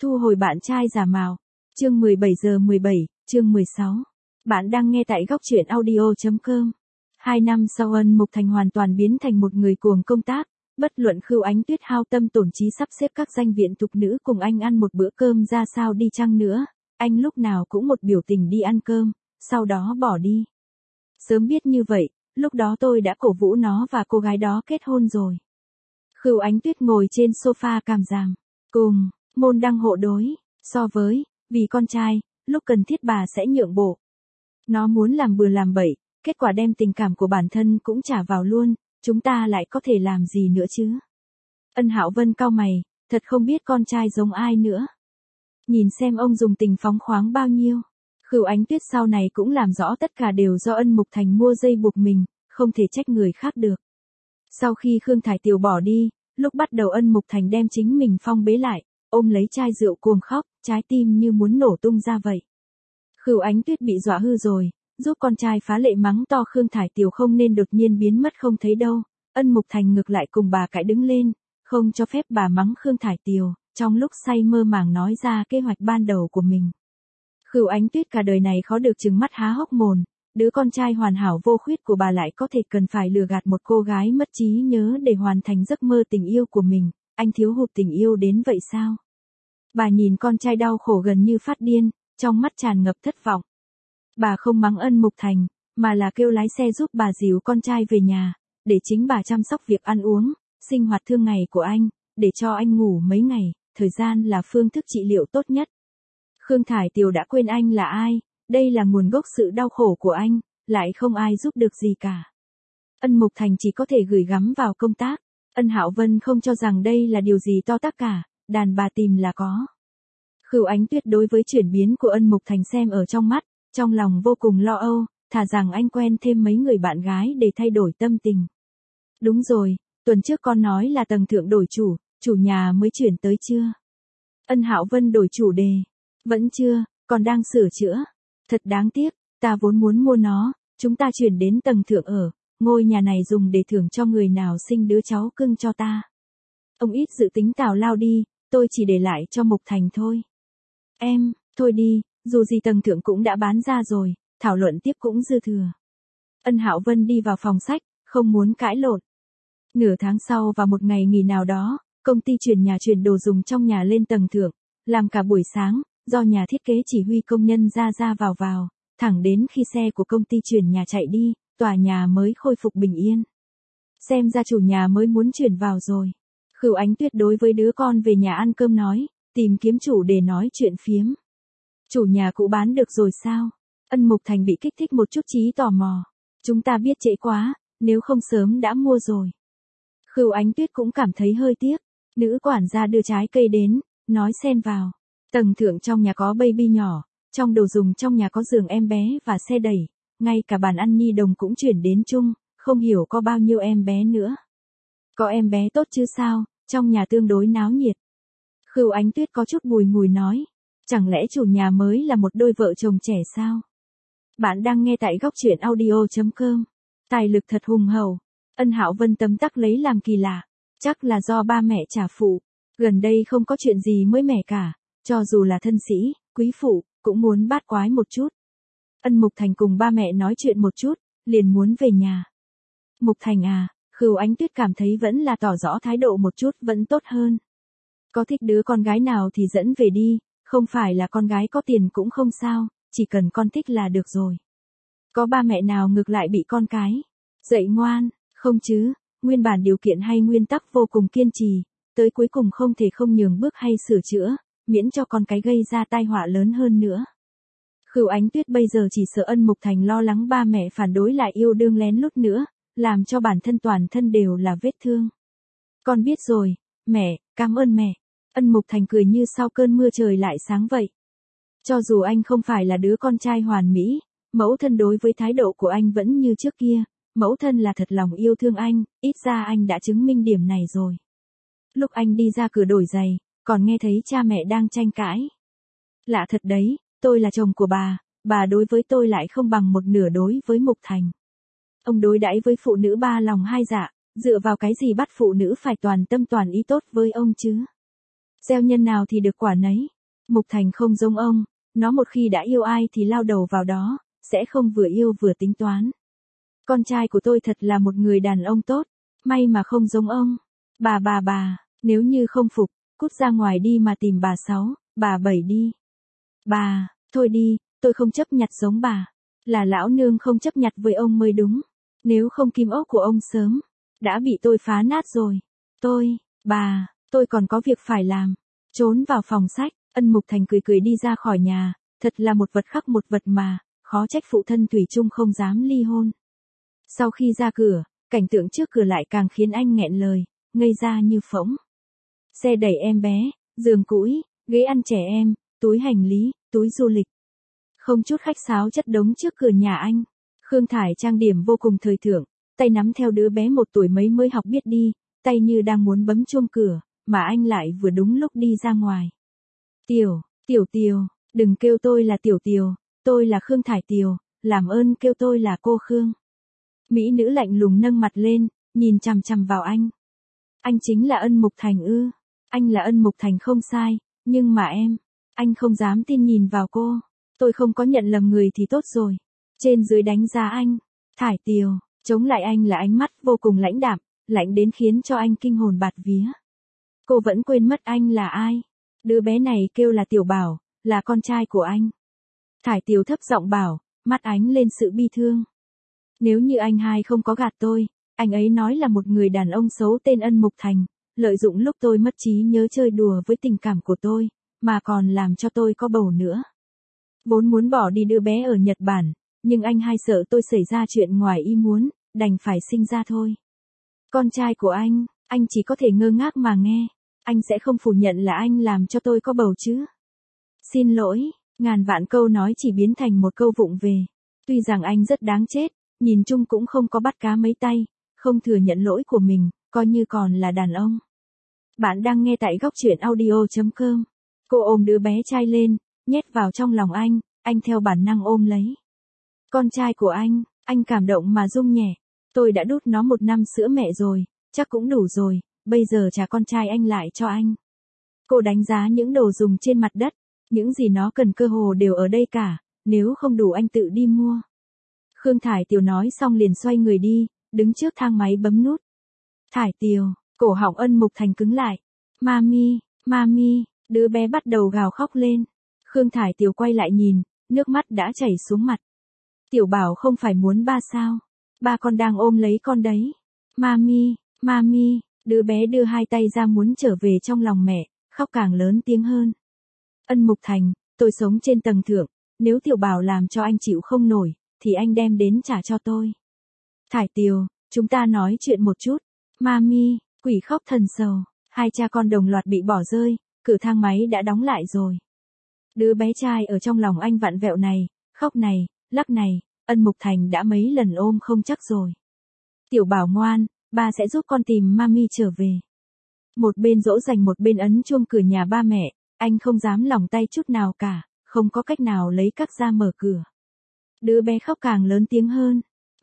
Thu hồi bạn trai giả mạo. Chương 17:17, chương 16. Bạn đang nghe tại góc truyện audio.com. 2 năm sau Ân Mục Thành hoàn toàn biến thành một người cuồng công tác, bất luận Khưu Ánh Tuyết hao tâm tổn trí sắp xếp các danh viện tục nữ cùng anh ăn một bữa cơm ra sao đi chăng nữa, anh lúc nào cũng một biểu tình đi ăn cơm, sau đó bỏ đi. Sớm biết như vậy, lúc đó tôi đã cổ vũ nó và cô gái đó kết hôn rồi. Khưu Ánh Tuyết ngồi trên sofa cảm giảm, cùng, môn đăng hộ đối, so với, vì con trai, lúc cần thiết bà sẽ nhượng bộ. Nó muốn làm bừa làm bậy, kết quả đem tình cảm của bản thân cũng trả vào luôn, chúng ta lại có thể làm gì nữa chứ? Ân Hạo Vân cau mày, thật không biết con trai giống ai nữa. Nhìn xem ông dùng tình phóng khoáng bao nhiêu. Khưu Ánh Tuyết sau này cũng làm rõ tất cả đều do Ân Mục Thành mua dây buộc mình, không thể trách người khác được. Sau khi Khương Thải Tiều bỏ đi, lúc bắt đầu Ân Mục Thành đem chính mình phong bế lại, ôm lấy chai rượu cuồng khóc, trái tim như muốn nổ tung ra vậy. Khưu Ánh Tuyết bị dọa hư rồi, giúp con trai phá lệ mắng to Khương Thải Tiều không nên đột nhiên biến mất không thấy đâu. Ân Mục Thành ngược lại cùng bà cãi đứng lên, không cho phép bà mắng Khương Thải Tiều, trong lúc say mơ màng nói ra kế hoạch ban đầu của mình. Khưu Ánh Tuyết cả đời này khó được trừng mắt há hốc mồm, đứa con trai hoàn hảo vô khuyết của bà lại có thể cần phải lừa gạt một cô gái mất trí nhớ để hoàn thành giấc mơ tình yêu của mình, anh thiếu hụt tình yêu đến vậy sao? Bà nhìn con trai đau khổ gần như phát điên, trong mắt tràn ngập thất vọng. Bà không mắng Ân Mục Thành, mà là kêu lái xe giúp bà dìu con trai về nhà, để chính bà chăm sóc việc ăn uống, sinh hoạt thường ngày của anh, để cho anh ngủ mấy ngày, thời gian là phương thức trị liệu tốt nhất. Khương Thải Tiều đã quên anh là ai, đây là nguồn gốc sự đau khổ của anh, lại không ai giúp được gì cả. Ân Mục Thành chỉ có thể gửi gắm vào công tác, Ân Hạo Vân không cho rằng đây là điều gì to tát cả, đàn bà tìm là có. Khưu Ánh Tuyết đối với chuyển biến của Ân Mục Thành xem ở trong mắt, trong lòng vô cùng lo âu, thà rằng anh quen thêm mấy người bạn gái để thay đổi tâm tình. Đúng rồi, tuần trước con nói là tầng thượng đổi chủ nhà mới chuyển tới chưa? Ân Hạo Vân đổi chủ đề. Vẫn chưa, còn đang sửa chữa. Thật đáng tiếc, ta vốn muốn mua nó, chúng ta chuyển đến tầng thượng ở, ngôi nhà này dùng để thưởng cho người nào sinh đứa cháu cưng cho ta. Ông ít dự tính tào lao đi, tôi chỉ để lại cho Mục Thành thôi. Em, thôi đi, dù gì tầng thượng cũng đã bán ra rồi, thảo luận tiếp cũng dư thừa. Ân Hạo Vân đi vào phòng sách, không muốn cãi lộn. Nửa tháng sau và một ngày nghỉ nào đó, công ty chuyển đồ dùng trong nhà lên tầng thượng, làm cả buổi sáng, do nhà thiết kế chỉ huy công nhân ra vào, thẳng đến khi xe của công ty chuyển nhà chạy đi, tòa nhà mới khôi phục bình yên. Xem ra chủ nhà mới muốn chuyển vào rồi. Khưu Ánh Tuyết đối với đứa con về nhà ăn cơm nói, tìm kiếm chủ để nói chuyện phiếm. Chủ nhà cũ bán được rồi sao? Ân Mục Thành bị kích thích một chút trí tò mò. Chúng ta biết trễ quá, nếu không sớm đã mua rồi. Khưu Ánh Tuyết cũng cảm thấy hơi tiếc. Nữ quản gia đưa trái cây đến, nói xen vào. Tầng thượng trong nhà có baby nhỏ, trong đồ dùng trong nhà có giường em bé và xe đẩy, ngay cả bàn ăn nhi đồng cũng chuyển đến chung, không hiểu có bao nhiêu em bé nữa. Có em bé tốt chứ sao, trong nhà tương đối náo nhiệt. Khưu Ánh Tuyết có chút bùi ngùi nói, chẳng lẽ chủ nhà mới là một đôi vợ chồng trẻ sao? Bạn đang nghe tại góc truyện audio.com. Tài lực thật hùng hậu. Ân Hạo Vân tấm tắc lấy làm kỳ lạ, chắc là do ba mẹ trả phụ, gần đây không có chuyện gì mới mẻ cả, cho dù là thân sĩ, quý phụ, cũng muốn bát quái một chút. Ân Mục Thành cùng ba mẹ nói chuyện một chút, liền muốn về nhà. Mục Thành à, Khưu Ánh Tuyết cảm thấy vẫn là tỏ rõ thái độ một chút vẫn tốt hơn. Có thích đứa con gái nào thì dẫn về đi, không phải là con gái có tiền cũng không sao, chỉ cần con thích là được rồi. Có ba mẹ nào ngược lại bị con cái dạy ngoan, không chứ, nguyên bản điều kiện hay nguyên tắc vô cùng kiên trì, tới cuối cùng không thể không nhường bước hay sửa chữa, miễn cho con cái gây ra tai họa lớn hơn nữa. Khưu Ánh Tuyết bây giờ chỉ sợ Ân Mục Thành lo lắng ba mẹ phản đối lại yêu đương lén lút nữa, làm cho bản thân toàn thân đều là vết thương. Con biết rồi, mẹ, cảm ơn mẹ. Ân Mục Thành cười như sau cơn mưa trời lại sáng vậy. Cho dù anh không phải là đứa con trai hoàn mỹ, mẫu thân đối với thái độ của anh vẫn như trước kia, mẫu thân là thật lòng yêu thương anh, ít ra anh đã chứng minh điểm này rồi. Lúc anh đi ra cửa đổi giày, còn nghe thấy cha mẹ đang tranh cãi. Lạ thật đấy, tôi là chồng của bà đối với tôi lại không bằng một nửa đối với Mục Thành. Ông đối đãi với phụ nữ ba lòng hai dạ, dựa vào cái gì bắt phụ nữ phải toàn tâm toàn ý tốt với ông chứ? Gieo nhân nào thì được quả nấy. Mục Thành không giống ông, nó một khi đã yêu ai thì lao đầu vào đó, sẽ không vừa yêu vừa tính toán. Con trai của tôi thật là một người đàn ông tốt, may mà không giống ông. Bà, nếu như không phục, cút ra ngoài đi mà tìm bà 6, bà 7 đi. Bà, thôi đi, tôi không chấp nhặt giống bà. Là lão nương không chấp nhặt với ông mới đúng. Nếu không kim ốc của ông sớm, đã bị tôi phá nát rồi. Tôi còn có việc phải làm. Trốn vào phòng sách, Ân Mục Thành cười đi ra khỏi nhà, thật là một vật khắc một vật mà, khó trách phụ thân thủy chung không dám ly hôn. Sau khi ra cửa, cảnh tượng trước cửa lại càng khiến anh nghẹn lời, ngây ra như phỗng. Xe đẩy em bé, giường cũi, ghế ăn trẻ em, túi hành lý, túi du lịch. Không chút khách sáo chất đống trước cửa nhà anh. Khương Thải trang điểm vô cùng thời thượng, tay nắm theo đứa bé 1 tuổi mấy mới học biết đi, tay như đang muốn bấm chuông cửa, mà anh lại vừa đúng lúc đi ra ngoài. Tiểu, đừng kêu tôi là Tiểu, tôi là Khương Thải Tiều, làm ơn kêu tôi là cô Khương. Mỹ nữ lạnh lùng nâng mặt lên, nhìn chằm chằm vào anh. Anh chính là Ân Mục Thành ư? Anh là Ân Mục Thành không sai, nhưng mà anh không dám tin nhìn vào cô. Tôi không có nhận lầm người thì tốt rồi. Trên dưới đánh giá anh. Thải Tiều, chống lại anh là ánh mắt vô cùng lãnh đạm, lạnh đến khiến cho anh kinh hồn bạt vía. Cô vẫn quên mất anh là ai. Đứa bé này kêu là Tiểu Bảo, là con trai của anh. Thải Tiều thấp giọng bảo, mắt ánh lên sự bi thương. Nếu như anh hai không có gạt tôi, anh ấy nói là một người đàn ông xấu tên Ân Mục Thành, lợi dụng lúc tôi mất trí nhớ chơi đùa với tình cảm của tôi, mà còn làm cho tôi có bầu nữa. Vốn muốn bỏ đi đứa bé ở Nhật Bản, nhưng anh hai sợ tôi xảy ra chuyện ngoài ý muốn, đành phải sinh ra thôi. Con trai của anh chỉ có thể ngơ ngác mà nghe, anh sẽ không phủ nhận là anh làm cho tôi có bầu chứ. Xin lỗi, ngàn vạn câu nói chỉ biến thành một câu vụng về. Tuy rằng anh rất đáng chết, nhìn chung cũng không có bắt cá mấy tay, không thừa nhận lỗi của mình, coi như còn là đàn ông. Bạn đang nghe tại góc truyện audio.com. Cô ôm đứa bé trai lên, nhét vào trong lòng anh theo bản năng ôm lấy. Con trai của anh cảm động mà rung nhẹ. Tôi đã đút nó 1 năm sữa mẹ rồi, chắc cũng đủ rồi, bây giờ trả con trai anh lại cho anh. Cô đánh giá những đồ dùng trên mặt đất, những gì nó cần cơ hồ đều ở đây cả, nếu không đủ anh tự đi mua. Khương Thải Tiều nói xong liền xoay người đi, đứng trước thang máy bấm nút. Thải Tiều, cổ họng Ân Mục Thành cứng lại. Mami, đứa bé bắt đầu gào khóc lên. Khương Thải Tiều quay lại nhìn, nước mắt đã chảy xuống mặt. Tiểu Bảo không phải muốn ba sao? Ba con đang ôm lấy con đấy. Mami, đứa bé đưa 2 tay ra muốn trở về trong lòng mẹ, khóc càng lớn tiếng hơn. Ân Mục Thành, tôi sống trên tầng thượng, nếu Tiểu Bảo làm cho anh chịu không nổi, thì anh đem đến trả cho tôi. Thải Tiều, chúng ta nói chuyện một chút. Mami, quỷ khóc thần sầu, 2 cha con đồng loạt bị bỏ rơi, cửa thang máy đã đóng lại rồi. Đứa bé trai ở trong lòng anh vặn vẹo này, khóc này, lắc này, Ân Mục Thành đã mấy lần ôm không chắc rồi. Tiểu Bảo ngoan, ba sẽ giúp con tìm mami trở về. Một bên dỗ dành một bên ấn chuông cửa nhà ba mẹ, anh không dám lỏng tay chút nào cả, không có cách nào lấy cắc ra mở cửa. Đứa bé khóc càng lớn tiếng hơn.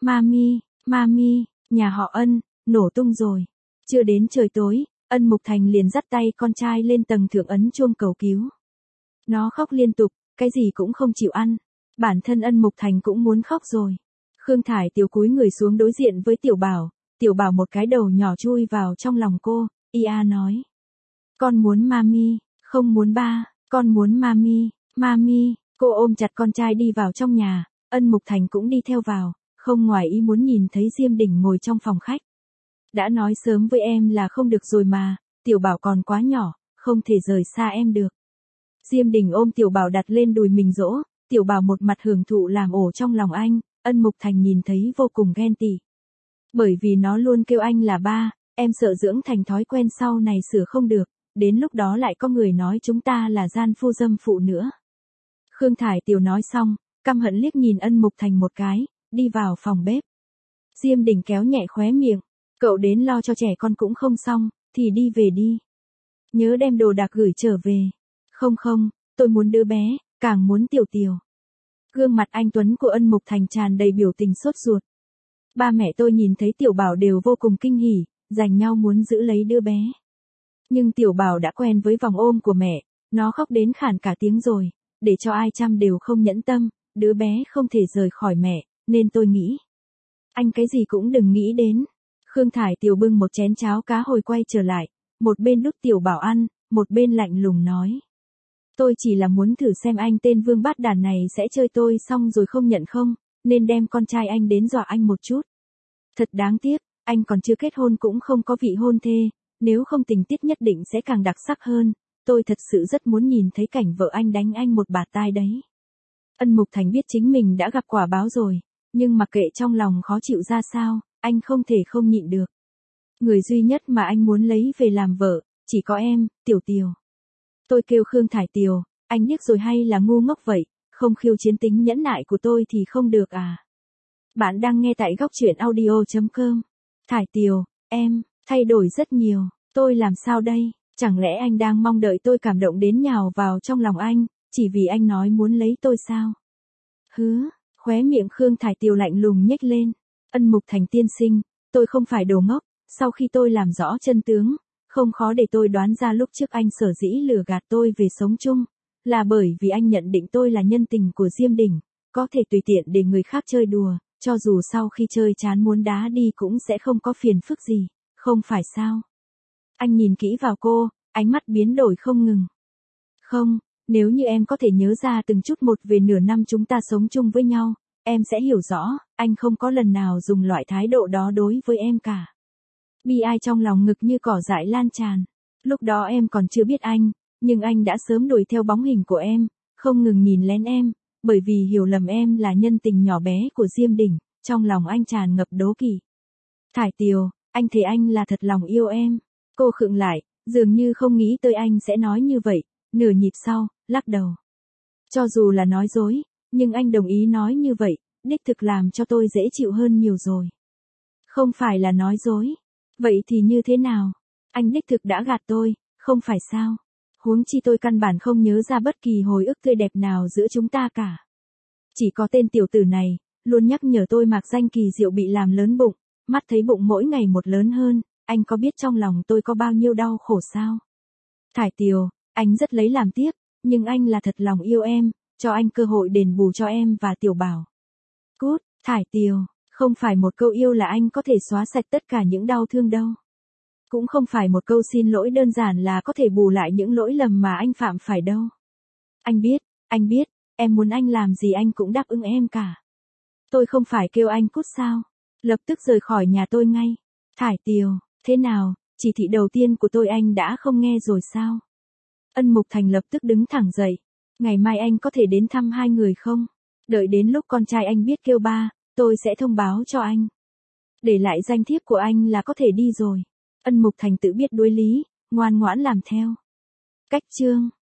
Mami, nhà họ Ân, nổ tung rồi. Chưa đến trời tối, Ân Mục Thành liền dắt tay con trai lên tầng thượng ấn chuông cầu cứu. Nó khóc liên tục, cái gì cũng không chịu ăn. Bản thân Ân Mục Thành cũng muốn khóc rồi. Khương Thải Tiều cúi người xuống đối diện với Tiểu Bảo một cái đầu nhỏ chui vào trong lòng cô, ia nói. Con muốn mami, không muốn ba, con muốn mami, cô ôm chặt con trai đi vào trong nhà, Ân Mục Thành cũng đi theo vào, không ngoài ý muốn nhìn thấy Diêm Đình ngồi trong phòng khách. Đã nói sớm với em là không được rồi mà, Tiểu Bảo còn quá nhỏ, không thể rời xa em được. Diêm Đình ôm Tiểu Bảo đặt lên đùi mình dỗ, Tiểu Bảo một mặt hưởng thụ làm ổ trong lòng anh, Ân Mục Thành nhìn thấy vô cùng ghen tị. Bởi vì nó luôn kêu anh là ba, em sợ dưỡng thành thói quen sau này sửa không được, đến lúc đó lại có người nói chúng ta là gian phu dâm phụ nữa. Khương Thải Tiều nói xong, căm hận liếc nhìn Ân Mục Thành một cái, đi vào phòng bếp. Diêm Đình kéo nhẹ khóe miệng, cậu đến lo cho trẻ con cũng không xong, thì đi về đi. Nhớ đem đồ đạc gửi trở về. Không, tôi muốn đứa bé, càng muốn Tiều. Gương mặt anh tuấn của Ân Mục Thành tràn đầy biểu tình sốt ruột. Ba mẹ tôi nhìn thấy Tiểu Bảo đều vô cùng kinh hỉ, giành nhau muốn giữ lấy đứa bé. Nhưng Tiểu Bảo đã quen với vòng ôm của mẹ, nó khóc đến khản cả tiếng rồi, để cho ai chăm đều không nhẫn tâm, đứa bé không thể rời khỏi mẹ, nên tôi nghĩ. Anh cái gì cũng đừng nghĩ đến. Khương Thải Tiều bưng một chén cháo cá hồi quay trở lại, một bên đút Tiểu Bảo ăn, một bên lạnh lùng nói. Tôi chỉ là muốn thử xem anh tên vương bát đàn này sẽ chơi tôi xong rồi không nhận không, nên đem con trai anh đến dọa anh một chút. Thật đáng tiếc, anh còn chưa kết hôn cũng không có vị hôn thê, nếu không tình tiết nhất định sẽ càng đặc sắc hơn, tôi thật sự rất muốn nhìn thấy cảnh vợ anh đánh anh một bạt tai đấy. Ân Mục Thành biết chính mình đã gặp quả báo rồi, nhưng mặc kệ trong lòng khó chịu ra sao, anh không thể không nhịn được. Người duy nhất mà anh muốn lấy về làm vợ, chỉ có em, Tiểu Tiều. Tôi kêu Khương Thải Tiều, anh điếc rồi hay là ngu ngốc vậy, không khiêu chiến tính nhẫn nại của tôi thì không được à. Bạn đang nghe tại góc truyện audio.com. Thải Tiều, em, thay đổi rất nhiều, tôi làm sao đây, chẳng lẽ anh đang mong đợi tôi cảm động đến nhào vào trong lòng anh, chỉ vì anh nói muốn lấy tôi sao? Hứ, khóe miệng Khương Thải Tiều lạnh lùng nhếch lên. Ân Mục Thành tiên sinh, tôi không phải đồ ngốc, sau khi tôi làm rõ chân tướng, không khó để tôi đoán ra lúc trước anh sở dĩ lừa gạt tôi về sống chung, là bởi vì anh nhận định tôi là nhân tình của Diêm Đình, có thể tùy tiện để người khác chơi đùa, cho dù sau khi chơi chán muốn đá đi cũng sẽ không có phiền phức gì, không phải sao? Anh nhìn kỹ vào cô, ánh mắt biến đổi không ngừng. Không, nếu như em có thể nhớ ra từng chút một về nửa năm chúng ta sống chung với nhau, em sẽ hiểu rõ, anh không có lần nào dùng loại thái độ đó đối với em cả. Bi ai trong lòng ngực như cỏ dại lan tràn. Lúc đó em còn chưa biết anh, nhưng anh đã sớm đuổi theo bóng hình của em, không ngừng nhìn lén em, bởi vì hiểu lầm em là nhân tình nhỏ bé của Diêm Đình, trong lòng anh tràn ngập đố kỵ. Thải Tiều, anh thấy anh là thật lòng yêu em. Cô khựng lại, dường như không nghĩ tới anh sẽ nói như vậy, nửa nhịp sau, lắc đầu. Cho dù là nói dối, nhưng anh đồng ý nói như vậy, đích thực làm cho tôi dễ chịu hơn nhiều rồi. Không phải là nói dối. Vậy thì như thế nào? Anh đích thực đã gạt tôi, không phải sao? Huống chi tôi căn bản không nhớ ra bất kỳ hồi ức tươi đẹp nào giữa chúng ta cả. Chỉ có tên tiểu tử này, luôn nhắc nhở tôi mạc danh kỳ diệu bị làm lớn bụng, mắt thấy bụng mỗi ngày một lớn hơn, anh có biết trong lòng tôi có bao nhiêu đau khổ sao? Thải Tiều, anh rất lấy làm tiếc, nhưng anh là thật lòng yêu em, cho anh cơ hội đền bù cho em và Tiểu Bảo. Cút, Thải Tiều, không phải một câu yêu là anh có thể xóa sạch tất cả những đau thương đâu. Cũng không phải một câu xin lỗi đơn giản là có thể bù lại những lỗi lầm mà anh phạm phải đâu. Anh biết, em muốn anh làm gì anh cũng đáp ứng em cả. Tôi không phải kêu anh cút sao? Lập tức rời khỏi nhà tôi ngay. Thải Tiều, thế nào, chỉ thị đầu tiên của tôi anh đã không nghe rồi sao? Ân Mục Thành lập tức đứng thẳng dậy. Ngày mai anh có thể đến thăm hai người không? Đợi đến lúc con trai anh biết kêu ba, tôi sẽ thông báo cho anh. Để lại danh thiếp của anh là có thể đi rồi. Ân Mục Thành tự biết đối lý, ngoan ngoãn làm theo. Cách chương